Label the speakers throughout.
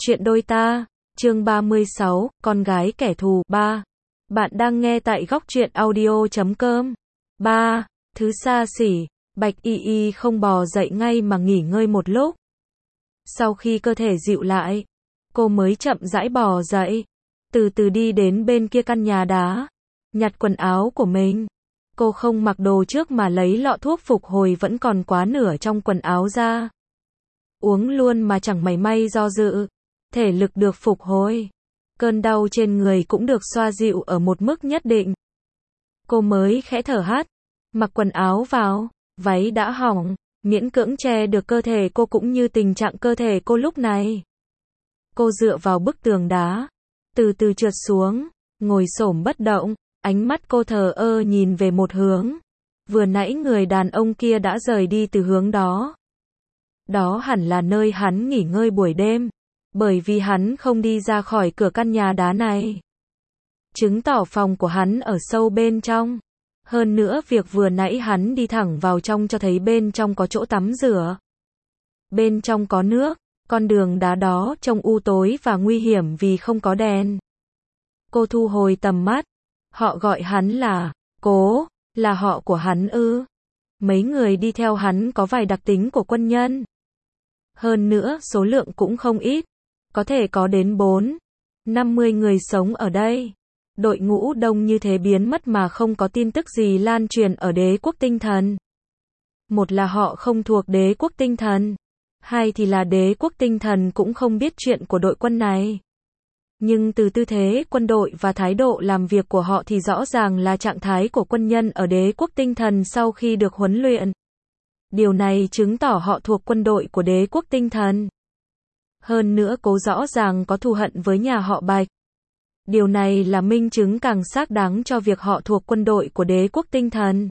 Speaker 1: Chuyện đôi ta, chương 36, con gái kẻ thù, 3. Bạn đang nghe tại góc truyện audio.com. 3. Thứ xa xỉ, Bạch Y Y không bò dậy ngay mà nghỉ ngơi một lúc. Sau khi cơ thể dịu lại, cô mới chậm rãi bò dậy, từ từ đi đến bên kia căn nhà đá, nhặt quần áo của mình. Cô không mặc đồ trước mà lấy lọ thuốc phục hồi vẫn còn quá nửa trong quần áo ra. Uống luôn mà chẳng mảy may do dự. Thể lực được phục hồi. Cơn đau trên người cũng được xoa dịu ở một mức nhất định. Cô mới khẽ thở hắt, mặc quần áo vào, váy đã hỏng, miễn cưỡng che được cơ thể cô cũng như tình trạng cơ thể cô lúc này. Cô dựa vào bức tường đá, từ từ trượt xuống, ngồi xổm bất động, ánh mắt cô thờ ơ nhìn về một hướng. Vừa nãy người đàn ông kia đã rời đi từ hướng đó. Đó hẳn là nơi hắn nghỉ ngơi buổi đêm, bởi vì hắn không đi ra khỏi cửa căn nhà đá này. Chứng tỏ phòng của hắn ở sâu bên trong. Hơn nữa việc vừa nãy hắn đi thẳng vào trong cho thấy bên trong có chỗ tắm rửa. Bên trong có nước, con đường đá đó trông u tối và nguy hiểm vì không có đèn. Cô thu hồi tầm mắt. Họ gọi hắn là Cố, là họ của hắn ư? Mấy người đi theo hắn có vài đặc tính của quân nhân. Hơn nữa số lượng cũng không ít. Có thể có đến 4-50 người sống ở đây. Đội ngũ đông như thế biến mất mà không có tin tức gì lan truyền ở đế quốc tinh thần. Một là họ không thuộc đế quốc tinh thần. Hai thì là đế quốc tinh thần cũng không biết chuyện của đội quân này. Nhưng từ tư thế quân đội và thái độ làm việc của họ thì rõ ràng là trạng thái của quân nhân ở đế quốc tinh thần sau khi được huấn luyện. Điều này chứng tỏ họ thuộc quân đội của đế quốc tinh thần. Hơn nữa Cố rõ ràng có thù hận với nhà họ Bạch. Điều này là minh chứng càng xác đáng cho việc họ thuộc quân đội của đế quốc tinh thần.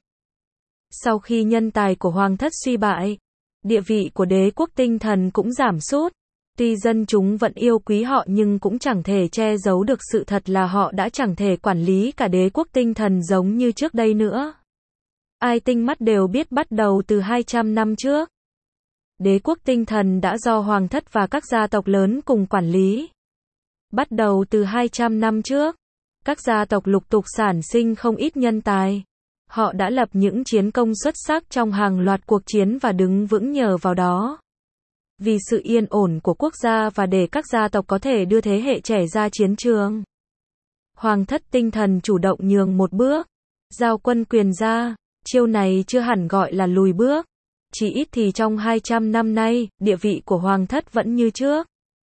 Speaker 1: Sau khi nhân tài của Hoàng thất suy bại, địa vị của đế quốc tinh thần cũng giảm sút. Tuy dân chúng vẫn yêu quý họ nhưng cũng chẳng thể che giấu được sự thật là họ đã chẳng thể quản lý cả đế quốc tinh thần giống như trước đây nữa. Ai tinh mắt đều biết bắt đầu từ 200 năm trước. Đế quốc tinh thần đã do Hoàng thất và các gia tộc lớn cùng quản lý. Bắt đầu từ 200 năm trước, các gia tộc lục tục sản sinh không ít nhân tài. Họ đã lập những chiến công xuất sắc trong hàng loạt cuộc chiến và đứng vững nhờ vào đó. Vì sự yên ổn của quốc gia và để các gia tộc có thể đưa thế hệ trẻ ra chiến trường. Hoàng thất tinh thần chủ động nhường một bước, giao quân quyền ra, chiêu này chưa hẳn gọi là lùi bước. Chỉ ít thì trong 200 năm nay, địa vị của Hoàng thất vẫn như trước.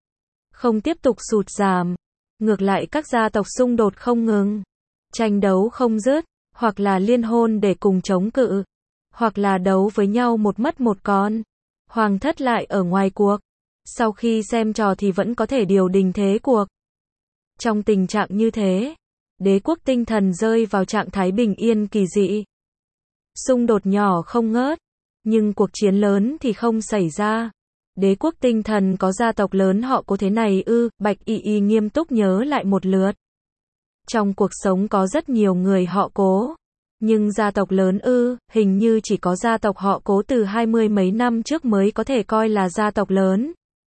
Speaker 1: Không tiếp tục sụt giảm. Ngược lại các gia tộc xung đột không ngừng. Tranh đấu không dứt, hoặc là liên hôn để cùng chống cự, hoặc là đấu với nhau một mất một còn. Hoàng thất lại ở ngoài cuộc. Sau khi xem trò thì vẫn có thể điều đình thế cuộc. Trong tình trạng như thế, đế quốc tinh thần rơi vào trạng thái bình yên kỳ dị. Xung đột nhỏ không ngớt, nhưng cuộc chiến lớn thì không xảy ra. Đế quốc tinh thần có gia tộc lớn họ Cố thế này ư? Bạch Y Y nghiêm túc nhớ lại một lượt. Trong cuộc sống có rất nhiều người họ Cố. Nhưng gia tộc lớn ư? Hình như chỉ có gia tộc họ Cố từ 20 mấy năm trước mới có thể coi là gia tộc lớn.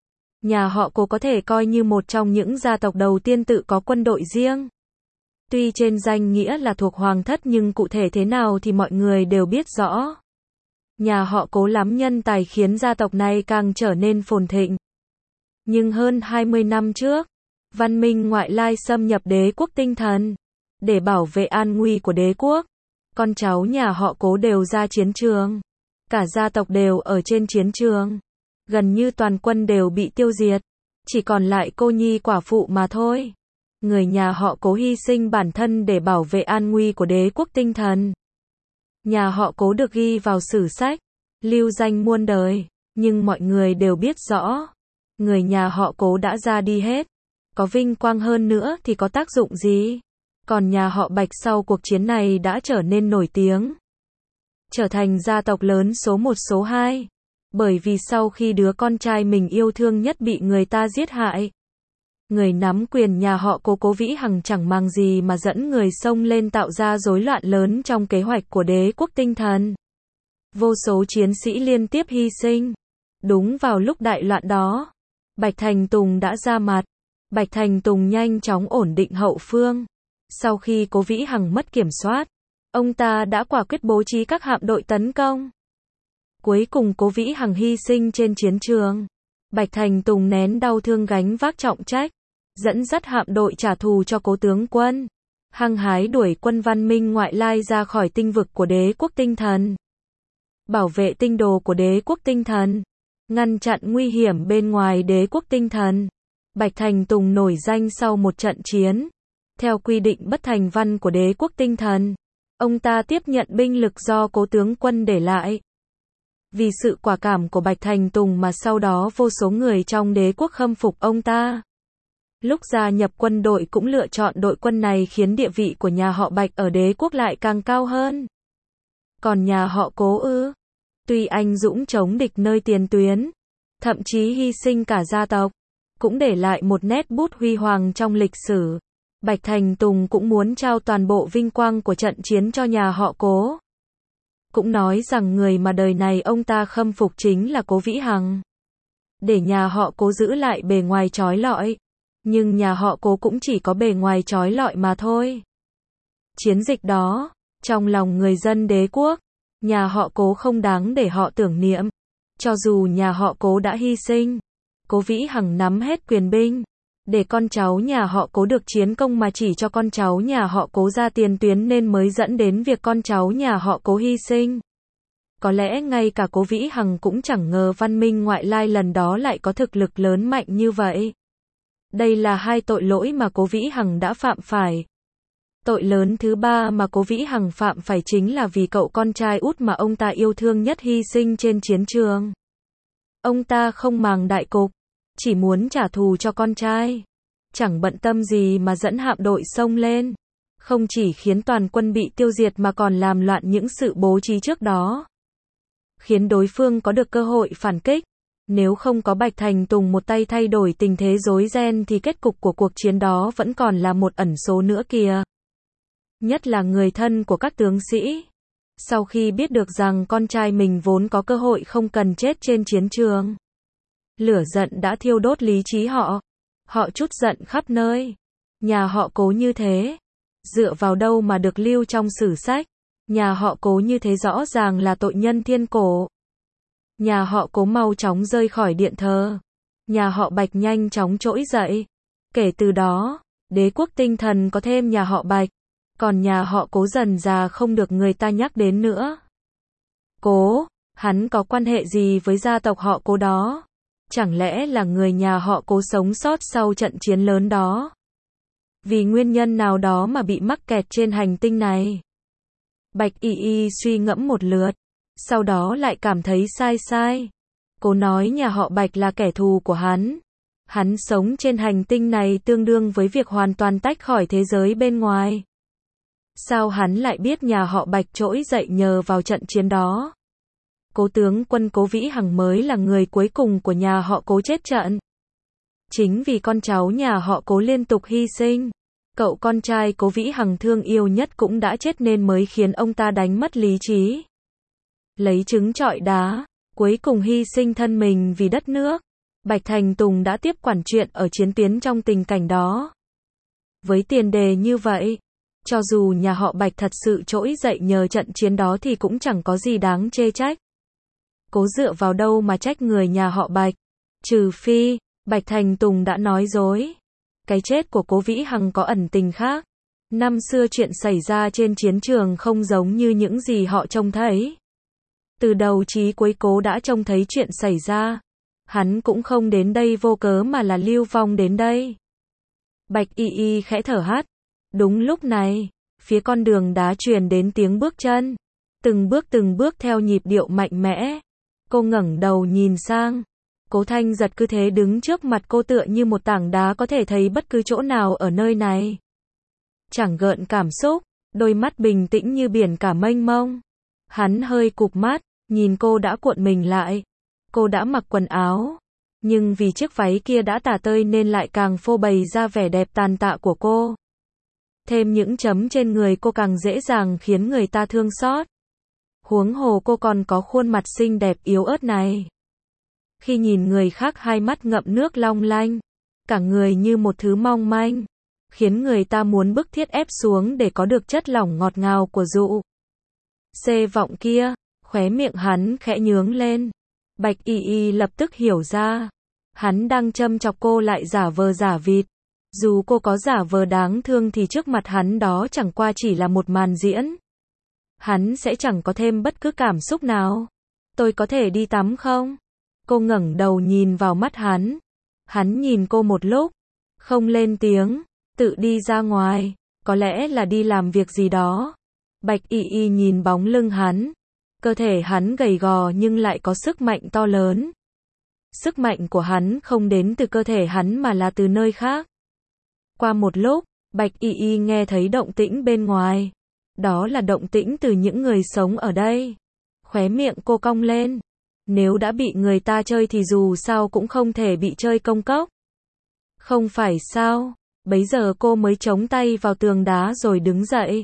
Speaker 1: Nhà họ Cố có thể coi như một trong những gia tộc đầu tiên tự có quân đội riêng. Tuy trên danh nghĩa là thuộc Hoàng thất nhưng cụ thể thế nào thì mọi người đều biết rõ. Nhà họ Cố lắm nhân tài khiến gia tộc này càng trở nên phồn thịnh. Nhưng hơn 20 năm trước, văn minh ngoại lai xâm nhập đế quốc tinh thần. Để bảo vệ an nguy của đế quốc, con cháu nhà họ Cố đều ra chiến trường. Cả gia tộc đều ở trên chiến trường. Gần như toàn quân đều bị tiêu diệt. Chỉ còn lại cô nhi quả phụ mà thôi. Người nhà họ Cố hy sinh bản thân để bảo vệ an nguy của đế quốc tinh thần. Nhà họ Cố được ghi vào sử sách, lưu danh muôn đời. Nhưng mọi người đều biết rõ. Người nhà họ Cố đã ra đi hết. Có vinh quang hơn nữa thì có tác dụng gì? Còn nhà họ Bạch sau cuộc chiến này đã trở nên nổi tiếng. Trở thành gia tộc lớn số 1 số 2. Bởi vì sau khi đứa con trai mình yêu thương nhất bị người ta giết hại. Người nắm quyền nhà họ Cố Vĩ Hằng chẳng màng gì mà dẫn người xông lên tạo ra rối loạn lớn trong kế hoạch của đế quốc tinh thần. Vô số chiến sĩ liên tiếp hy sinh. Đúng vào lúc đại loạn đó, Bạch Thành Tùng đã ra mặt. Bạch Thành Tùng nhanh chóng ổn định hậu phương. Sau khi Cố Vĩ Hằng mất kiểm soát, ông ta đã quả quyết bố trí các hạm đội tấn công. Cuối cùng Cố Vĩ Hằng hy sinh trên chiến trường. Bạch Thành Tùng nén đau thương gánh vác trọng trách, dẫn dắt hạm đội trả thù cho Cố tướng quân, hăng hái đuổi quân văn minh ngoại lai ra khỏi tinh vực của đế quốc tinh thần, bảo vệ tinh đồ của đế quốc tinh thần, ngăn chặn nguy hiểm bên ngoài đế quốc tinh thần. Bạch Thành Tùng nổi danh sau một trận chiến. Theo quy định bất thành văn của đế quốc tinh thần, ông ta tiếp nhận binh lực do Cố tướng quân để lại. Vì sự quả cảm của Bạch Thành Tùng mà sau đó vô số người trong đế quốc khâm phục ông ta. Lúc gia nhập quân đội cũng lựa chọn đội quân này khiến địa vị của nhà họ Bạch ở đế quốc lại càng cao hơn. Còn nhà họ Cố ư? Tuy anh dũng chống địch nơi tiền tuyến, thậm chí hy sinh cả gia tộc, cũng để lại một nét bút huy hoàng trong lịch sử. Bạch Thành Tùng cũng muốn trao toàn bộ vinh quang của trận chiến cho nhà họ Cố. Cũng nói rằng người mà đời này ông ta khâm phục chính là Cố Vĩ Hằng. Để nhà họ Cố giữ lại bề ngoài chói lọi. Nhưng nhà họ Cố cũng chỉ có bề ngoài chói lọi mà thôi. Chiến dịch đó, trong lòng người dân đế quốc, nhà họ Cố không đáng để họ tưởng niệm. Cho dù nhà họ Cố đã hy sinh, Cố Vĩ Hằng nắm hết quyền binh, để con cháu nhà họ Cố được chiến công mà chỉ cho con cháu nhà họ Cố ra tiền tuyến nên mới dẫn đến việc con cháu nhà họ Cố hy sinh. Có lẽ ngay cả Cố Vĩ Hằng cũng chẳng ngờ văn minh ngoại lai lần đó lại có thực lực lớn mạnh như vậy. Đây là hai tội lỗi mà Cố Vĩ Hằng đã phạm phải. Tội lớn thứ ba mà Cố Vĩ Hằng phạm phải chính là vì cậu con trai út mà ông ta yêu thương nhất hy sinh trên chiến trường. Ông ta không màng đại cục, chỉ muốn trả thù cho con trai. Chẳng bận tâm gì mà dẫn hạm đội xông lên. Không chỉ khiến toàn quân bị tiêu diệt mà còn làm loạn những sự bố trí trước đó. Khiến đối phương có được cơ hội phản kích. Nếu không có Bạch Thành Tùng một tay thay đổi tình thế rối ren thì kết cục của cuộc chiến đó vẫn còn là một ẩn số nữa kìa. Nhất là người thân của các tướng sĩ. Sau khi biết được rằng con trai mình vốn có cơ hội không cần chết trên chiến trường, lửa giận đã thiêu đốt lý trí họ. Họ trút giận khắp nơi. Nhà họ Cố như thế, dựa vào đâu mà được lưu trong sử sách? Nhà họ Cố như thế rõ ràng là tội nhân thiên cổ. Nhà họ Cố mau chóng rơi khỏi điện thờ. Nhà họ Bạch nhanh chóng trỗi dậy. Kể từ đó, đế quốc tinh thần có thêm nhà họ Bạch. Còn nhà họ Cố dần già không được người ta nhắc đến nữa. Cố, hắn có quan hệ gì với gia tộc họ Cố đó? Chẳng lẽ là người nhà họ Cố sống sót sau trận chiến lớn đó? Vì nguyên nhân nào đó mà bị mắc kẹt trên hành tinh này? Bạch Y Y suy ngẫm một lượt, sau đó lại cảm thấy sai. Cố nói nhà họ Bạch là kẻ thù của hắn. Hắn sống trên hành tinh này tương đương với việc hoàn toàn tách khỏi thế giới bên ngoài. Sao hắn lại biết nhà họ Bạch trỗi dậy nhờ vào trận chiến đó? Cố tướng quân Cố Vĩ Hằng mới là người cuối cùng của nhà họ Cố chết trận. Chính vì con cháu nhà họ Cố liên tục hy sinh, cậu con trai Cố Vĩ Hằng thương yêu nhất cũng đã chết nên mới khiến ông ta đánh mất lý trí. Lấy trứng trọi đá, cuối cùng hy sinh thân mình vì đất nước. Bạch Thành Tùng đã tiếp quản chuyện ở chiến tuyến trong tình cảnh đó. Với tiền đề như vậy, cho dù nhà họ Bạch thật sự trỗi dậy nhờ trận chiến đó thì cũng chẳng có gì đáng chê trách. Cố dựa vào đâu mà trách người nhà họ Bạch? Trừ phi, Bạch Thành Tùng đã nói dối. Cái chết của Cố Vĩ Hằng có ẩn tình khác. Năm xưa chuyện xảy ra trên chiến trường không giống như những gì họ trông thấy. Từ đầu chí cuối Cố đã trông thấy chuyện xảy ra. Hắn cũng không đến đây vô cớ mà là Lưu Vong đến đây. Bạch Y Y khẽ thở hắt. Đúng lúc này, phía con đường đá truyền đến tiếng bước chân. Từng bước theo nhịp điệu mạnh mẽ. Cô ngẩng đầu nhìn sang. Cố Thanh Giật cứ thế đứng trước mặt cô tựa như một tảng đá có thể thấy bất cứ chỗ nào ở nơi này. Chẳng gợn cảm xúc, đôi mắt bình tĩnh như biển cả mênh mông. Hắn hơi cụp mắt, nhìn cô đã cuộn mình lại. Cô đã mặc quần áo, nhưng vì chiếc váy kia đã tả tơi nên lại càng phô bày ra vẻ đẹp tàn tạ của cô. Thêm những chấm trên người cô càng dễ dàng khiến người ta thương xót. Huống hồ cô còn có khuôn mặt xinh đẹp yếu ớt này. Khi nhìn người khác hai mắt ngậm nước long lanh, cả người như một thứ mong manh, khiến người ta muốn bức thiết ép xuống để có được chất lỏng ngọt ngào của dụ. Xê vọng kia, khóe miệng hắn khẽ nhướng lên. Bạch Y Y lập tức hiểu ra, hắn đang châm chọc cô lại giả vờ giả vịt. Dù cô có giả vờ đáng thương thì trước mặt hắn đó chẳng qua chỉ là một màn diễn. Hắn sẽ chẳng có thêm bất cứ cảm xúc nào. Tôi có thể đi tắm không? Cô ngẩng đầu nhìn vào mắt hắn. Hắn nhìn cô một lúc, không lên tiếng, tự đi ra ngoài, có lẽ là đi làm việc gì đó. Bạch Y Y nhìn bóng lưng hắn. Cơ thể hắn gầy gò nhưng lại có sức mạnh to lớn. Sức mạnh của hắn không đến từ cơ thể hắn mà là từ nơi khác. Qua một lúc, Bạch Y Y nghe thấy động tĩnh bên ngoài. Đó là động tĩnh từ những người sống ở đây. Khóe miệng cô cong lên. Nếu đã bị người ta chơi thì dù sao cũng không thể bị chơi công cốc. Không phải sao? Bấy giờ cô mới chống tay vào tường đá rồi đứng dậy.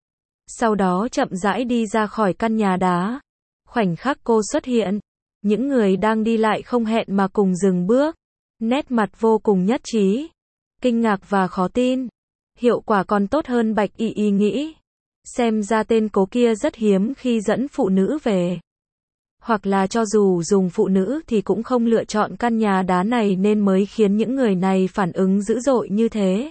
Speaker 1: Sau đó chậm rãi đi ra khỏi căn nhà đá. Khoảnh khắc cô xuất hiện, những người đang đi lại không hẹn mà cùng dừng bước. Nét mặt vô cùng nhất trí. Kinh ngạc và khó tin. Hiệu quả còn tốt hơn Bạch Y Y nghĩ. Xem ra tên cố kia rất hiếm khi dẫn phụ nữ về. Hoặc là cho dù dùng phụ nữ thì cũng không lựa chọn căn nhà đá này nên mới khiến những người này phản ứng dữ dội như thế.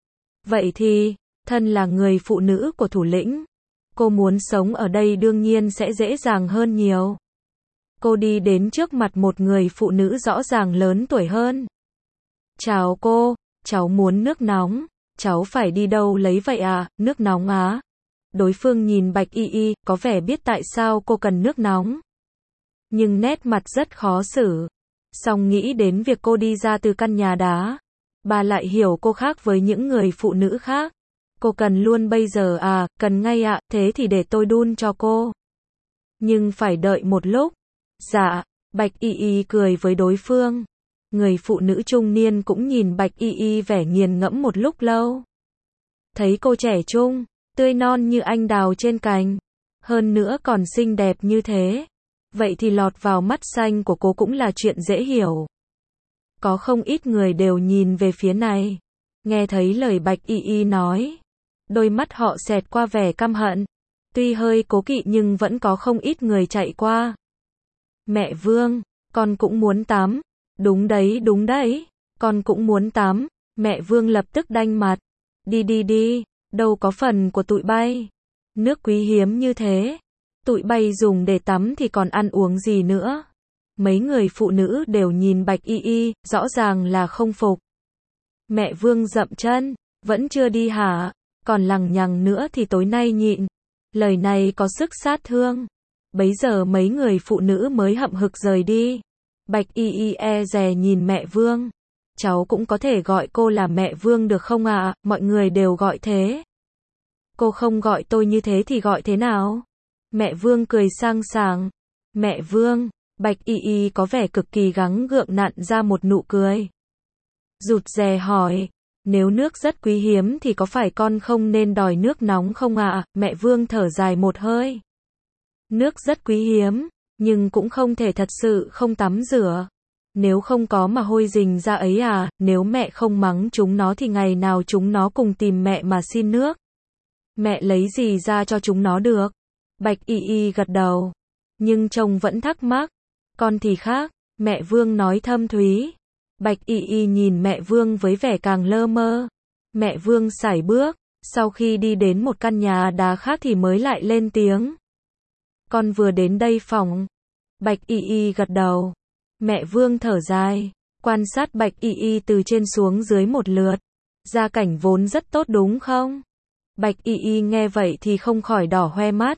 Speaker 1: Vậy thì, thân là người phụ nữ của thủ lĩnh, cô muốn sống ở đây đương nhiên sẽ dễ dàng hơn nhiều. Cô đi đến trước mặt một người phụ nữ rõ ràng lớn tuổi hơn. Chào cô, cháu muốn nước nóng. Cháu phải đi đâu lấy vậy à, nước nóng á? Đối phương nhìn Bạch Y Y, có vẻ biết tại sao cô cần nước nóng. Nhưng nét mặt rất khó xử. Song nghĩ đến việc cô đi ra từ căn nhà đá, bà lại hiểu cô khác với những người phụ nữ khác. Cô cần luôn bây giờ à, cần ngay ạ, thế thì để tôi đun cho cô. Nhưng phải đợi một lúc. Dạ, Bạch Y Y cười với đối phương. Người phụ nữ trung niên cũng nhìn Bạch Y Y vẻ nghiền ngẫm một lúc lâu. Thấy cô trẻ trung, tươi non như anh đào trên cành, hơn nữa còn xinh đẹp như thế. Vậy thì lọt vào mắt xanh của cô cũng là chuyện dễ hiểu. Có không ít người đều nhìn về phía này. Nghe thấy lời Bạch Y Y nói, đôi mắt họ xẹt qua vẻ căm hận. Tuy hơi cố kỵ nhưng vẫn có không ít người chạy qua. Mẹ Vương, con cũng muốn tắm. Đúng đấy, con cũng muốn tắm. Mẹ Vương lập tức đanh mặt. Đi đi đi, đâu có phần của tụi bay. Nước quý hiếm như thế. Tụi bay dùng để tắm thì còn ăn uống gì nữa. Mấy người phụ nữ đều nhìn Bạch Y Y, rõ ràng là không phục. Mẹ Vương dậm chân, vẫn chưa đi hả? Còn lằng nhằng nữa thì tối nay nhịn. Lời này có sức sát thương. Bấy giờ mấy người phụ nữ mới hậm hực rời đi. Bạch Y Y e dè nhìn mẹ Vương. Cháu cũng có thể gọi cô là mẹ Vương được không ạ? Mọi người đều gọi thế. Cô không gọi tôi như thế thì gọi thế nào? Mẹ Vương cười sang sảng. Mẹ Vương, Bạch Y Y có vẻ cực kỳ gắng gượng nặn ra một nụ cười. Rụt rè hỏi, nếu nước rất quý hiếm thì có phải con không nên đòi nước nóng không ạ? Mẹ Vương thở dài một hơi. Nước rất quý hiếm, nhưng cũng không thể thật sự không tắm rửa. Nếu không có mà hôi rình ra ấy à, nếu mẹ không mắng chúng nó thì ngày nào chúng nó cùng tìm mẹ mà xin nước. Mẹ lấy gì ra cho chúng nó được? Bạch Y Y gật đầu. Nhưng chồng vẫn thắc mắc. Con thì khác, mẹ Vương nói thâm thúy. Bạch Y Y nhìn mẹ Vương với vẻ càng lơ mơ. Mẹ Vương sải bước, sau khi đi đến một căn nhà đá khác thì mới lại lên tiếng. Con vừa đến đây phòng. Bạch Y Y gật đầu. Mẹ Vương thở dài, quan sát Bạch Y Y từ trên xuống dưới một lượt. Gia cảnh vốn rất tốt đúng không? Bạch Y Y nghe vậy thì không khỏi đỏ hoe mắt.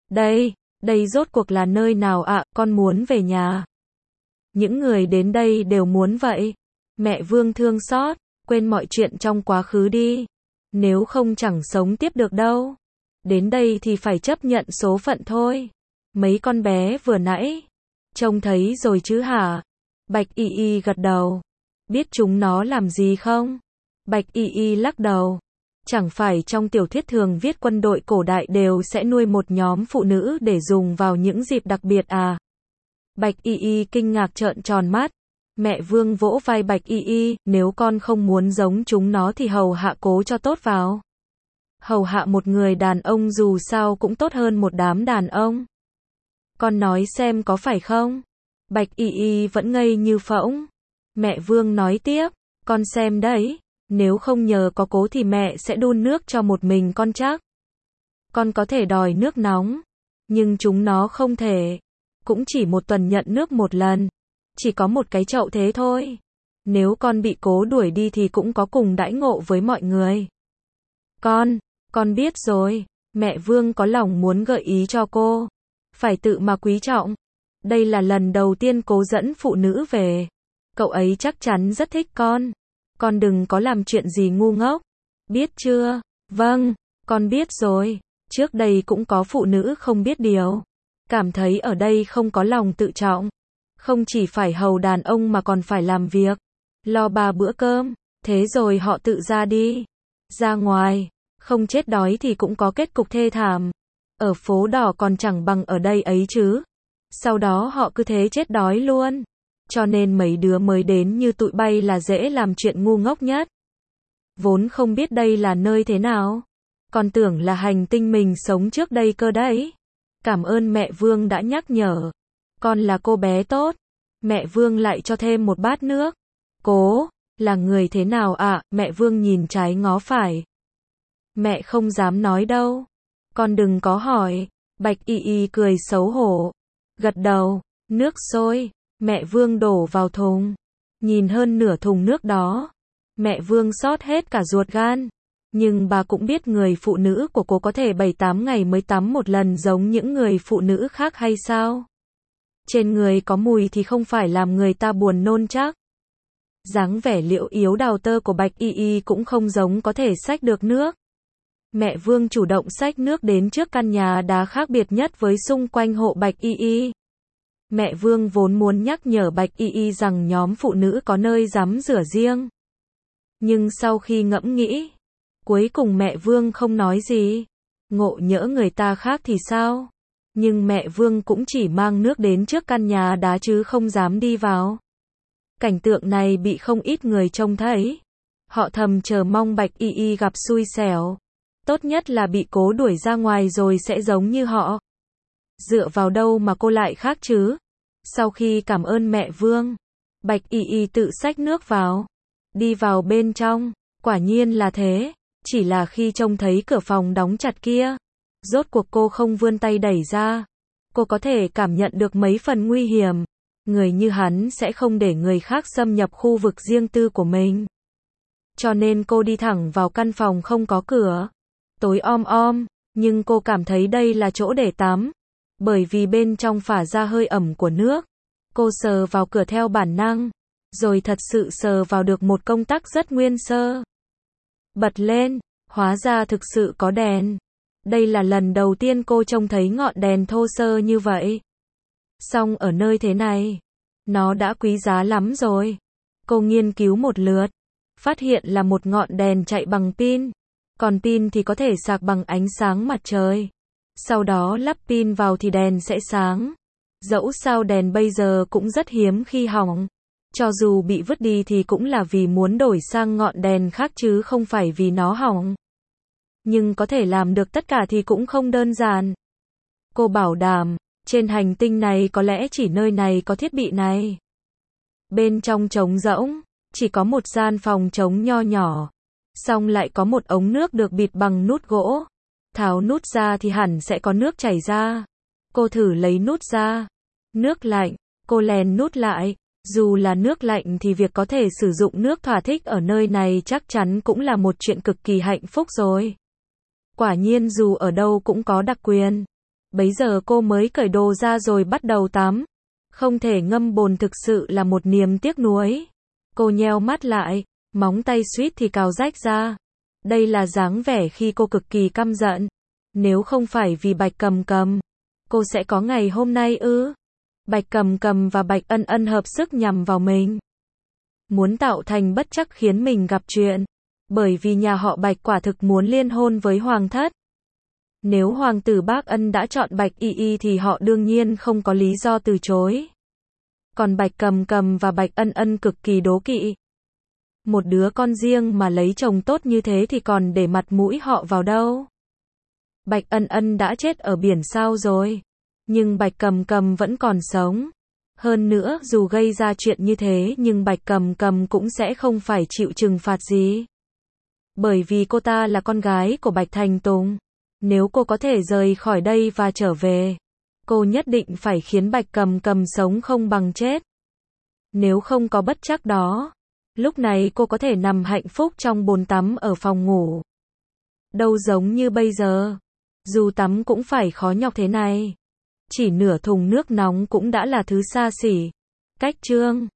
Speaker 1: Đây rốt cuộc là nơi nào ạ? Con muốn về nhà. Những người đến đây đều muốn vậy. Mẹ Vương thương xót, quên mọi chuyện trong quá khứ đi. Nếu không chẳng sống tiếp được đâu. Đến đây thì phải chấp nhận số phận thôi. Mấy con bé vừa nãy, trông thấy rồi chứ hả? Bạch Y Y gật đầu. Biết chúng nó làm gì không? Bạch Y Y lắc đầu. Chẳng phải trong tiểu thuyết thường viết quân đội cổ đại đều sẽ nuôi một nhóm phụ nữ để dùng vào những dịp đặc biệt à? Bạch Y Y kinh ngạc trợn tròn mắt. Mẹ Vương vỗ vai Bạch Y Y, nếu con không muốn giống chúng nó thì hầu hạ cố cho tốt vào. Hầu hạ một người đàn ông dù sao cũng tốt hơn một đám đàn ông. Con nói xem có phải không? Bạch Y Y vẫn ngây như phỗng. Mẹ Vương nói tiếp, con xem đấy, nếu không nhờ có cố thì mẹ sẽ đun nước cho một mình con chắc. Con có thể đòi nước nóng, nhưng chúng nó không thể. Cũng chỉ một tuần nhận nước một lần. Chỉ có một cái chậu thế thôi. Nếu con bị cố đuổi đi thì cũng có cùng đãi ngộ với mọi người. Con biết rồi. Mẹ Vương có lòng muốn gợi ý cho cô. Phải tự mà quý trọng. Đây là lần đầu tiên cố dẫn phụ nữ về. Cậu ấy chắc chắn rất thích con. Con đừng có làm chuyện gì ngu ngốc. Biết chưa? Vâng, con biết rồi. Trước đây cũng có phụ nữ không biết điều. Cảm thấy ở đây không có lòng tự trọng. Không chỉ phải hầu đàn ông mà còn phải làm việc. Lo 3 bữa cơm. Thế rồi họ tự ra đi. Ra ngoài. Không chết đói thì cũng có kết cục thê thảm. Ở phố đỏ còn chẳng bằng ở đây ấy chứ. Sau đó họ cứ thế chết đói luôn. Cho nên mấy đứa mới đến như tụi bay là dễ làm chuyện ngu ngốc nhất. Vốn không biết đây là nơi thế nào. Còn tưởng là hành tinh mình sống trước đây cơ đấy. Cảm ơn mẹ Vương đã nhắc nhở. Con là cô bé tốt. Mẹ Vương lại cho thêm một bát nước. Cố, là người thế nào ạ? Mẹ Vương nhìn trái ngó phải. Mẹ không dám nói đâu. Con đừng có hỏi. Bạch Y Y cười xấu hổ. Gật đầu. Nước sôi. Mẹ Vương đổ vào thùng. Nhìn hơn nửa thùng nước đó. Mẹ Vương xót hết cả ruột gan. Nhưng bà cũng biết người phụ nữ của cô có thể 7-8 ngày mới tắm một lần giống những người phụ nữ khác hay sao? Trên người có mùi thì không phải làm người ta buồn nôn chắc. Dáng vẻ liễu yếu đào tơ của Bạch Y Y cũng không giống có thể xách được nước. Mẹ Vương chủ động xách nước đến trước căn nhà đá khác biệt nhất với xung quanh hộ Bạch Y Y. Mẹ Vương vốn muốn nhắc nhở Bạch Y Y rằng nhóm phụ nữ có nơi tắm rửa riêng. Nhưng sau khi ngẫm nghĩ, cuối cùng mẹ Vương không nói gì. Ngộ nhỡ người ta khác thì sao? Nhưng mẹ Vương cũng chỉ mang nước đến trước căn nhà đá chứ không dám đi vào. Cảnh tượng này bị không ít người trông thấy. Họ thầm chờ mong Bạch Y Y gặp xui xẻo. Tốt nhất là bị cố đuổi ra ngoài rồi sẽ giống như họ. Dựa vào đâu mà cô lại khác chứ? Sau khi cảm ơn mẹ Vương, Bạch Y Y tự xách nước vào. Đi vào bên trong, quả nhiên là thế. Chỉ là khi trông thấy cửa phòng đóng chặt kia, rốt cuộc cô không vươn tay đẩy ra. Cô có thể cảm nhận được mấy phần nguy hiểm. Người như hắn sẽ không để người khác xâm nhập khu vực riêng tư của mình. Cho nên cô đi thẳng vào căn phòng không có cửa. Tối om om, nhưng cô cảm thấy đây là chỗ để tắm. Bởi vì bên trong phả ra hơi ẩm của nước. Cô sờ vào cửa theo bản năng. Rồi thật sự sờ vào được một công tắc rất nguyên sơ. Bật lên, hóa ra thực sự có đèn. Đây là lần đầu tiên cô trông thấy ngọn đèn thô sơ như vậy. Song ở nơi thế này, nó đã quý giá lắm rồi. Cô nghiên cứu một lượt, phát hiện là một ngọn đèn chạy bằng pin. Còn pin thì có thể sạc bằng ánh sáng mặt trời. Sau đó lắp pin vào thì đèn sẽ sáng. Dẫu sao đèn bây giờ cũng rất hiếm khi hỏng. Cho dù bị vứt đi thì cũng là vì muốn đổi sang ngọn đèn khác chứ không phải vì nó hỏng. Nhưng có thể làm được tất cả thì cũng không đơn giản. Cô bảo đảm, trên hành tinh này có lẽ chỉ nơi này có thiết bị này. Bên trong trống rỗng, chỉ có một gian phòng trống nho nhỏ. Xong lại có một ống nước được bịt bằng nút gỗ. Tháo nút ra thì hẳn sẽ có nước chảy ra. Cô thử lấy nút ra. Nước lạnh, cô lèn nút lại. Dù là nước lạnh thì việc có thể sử dụng nước thỏa thích ở nơi này chắc chắn cũng là một chuyện cực kỳ hạnh phúc rồi. Quả nhiên dù ở đâu cũng có đặc quyền. Bấy giờ cô mới cởi đồ ra rồi bắt đầu tắm. Không thể ngâm bồn thực sự là một niềm tiếc nuối. Cô nheo mắt lại, móng tay suýt thì cào rách ra. Đây là dáng vẻ khi cô cực kỳ căm giận. Nếu không phải vì Bạch Cầm Cầm, cô sẽ có ngày hôm nay ư? Bạch Cầm Cầm và Bạch Ân Ân hợp sức nhằm vào mình. Muốn tạo thành bất trắc khiến mình gặp chuyện. Bởi vì nhà họ Bạch quả thực muốn liên hôn với Hoàng thất. Nếu Hoàng tử Bác Ân đã chọn Bạch Y Y thì họ đương nhiên không có lý do từ chối. Còn Bạch Cầm Cầm và Bạch Ân Ân cực kỳ đố kỵ. Một đứa con riêng mà lấy chồng tốt như thế thì còn để mặt mũi họ vào đâu. Bạch Ân Ân đã chết ở biển sao rồi. Nhưng Bạch Cầm Cầm vẫn còn sống. Hơn nữa, dù gây ra chuyện như thế nhưng Bạch Cầm Cầm cũng sẽ không phải chịu trừng phạt gì. Bởi vì cô ta là con gái của Bạch Thành Tùng. Nếu cô có thể rời khỏi đây và trở về, cô nhất định phải khiến Bạch Cầm Cầm sống không bằng chết. Nếu không có bất trắc đó, lúc này cô có thể nằm hạnh phúc trong bồn tắm ở phòng ngủ. Đâu giống như bây giờ, dù tắm cũng phải khó nhọc thế này. Chỉ nửa thùng nước nóng cũng đã là thứ xa xỉ. Cách chương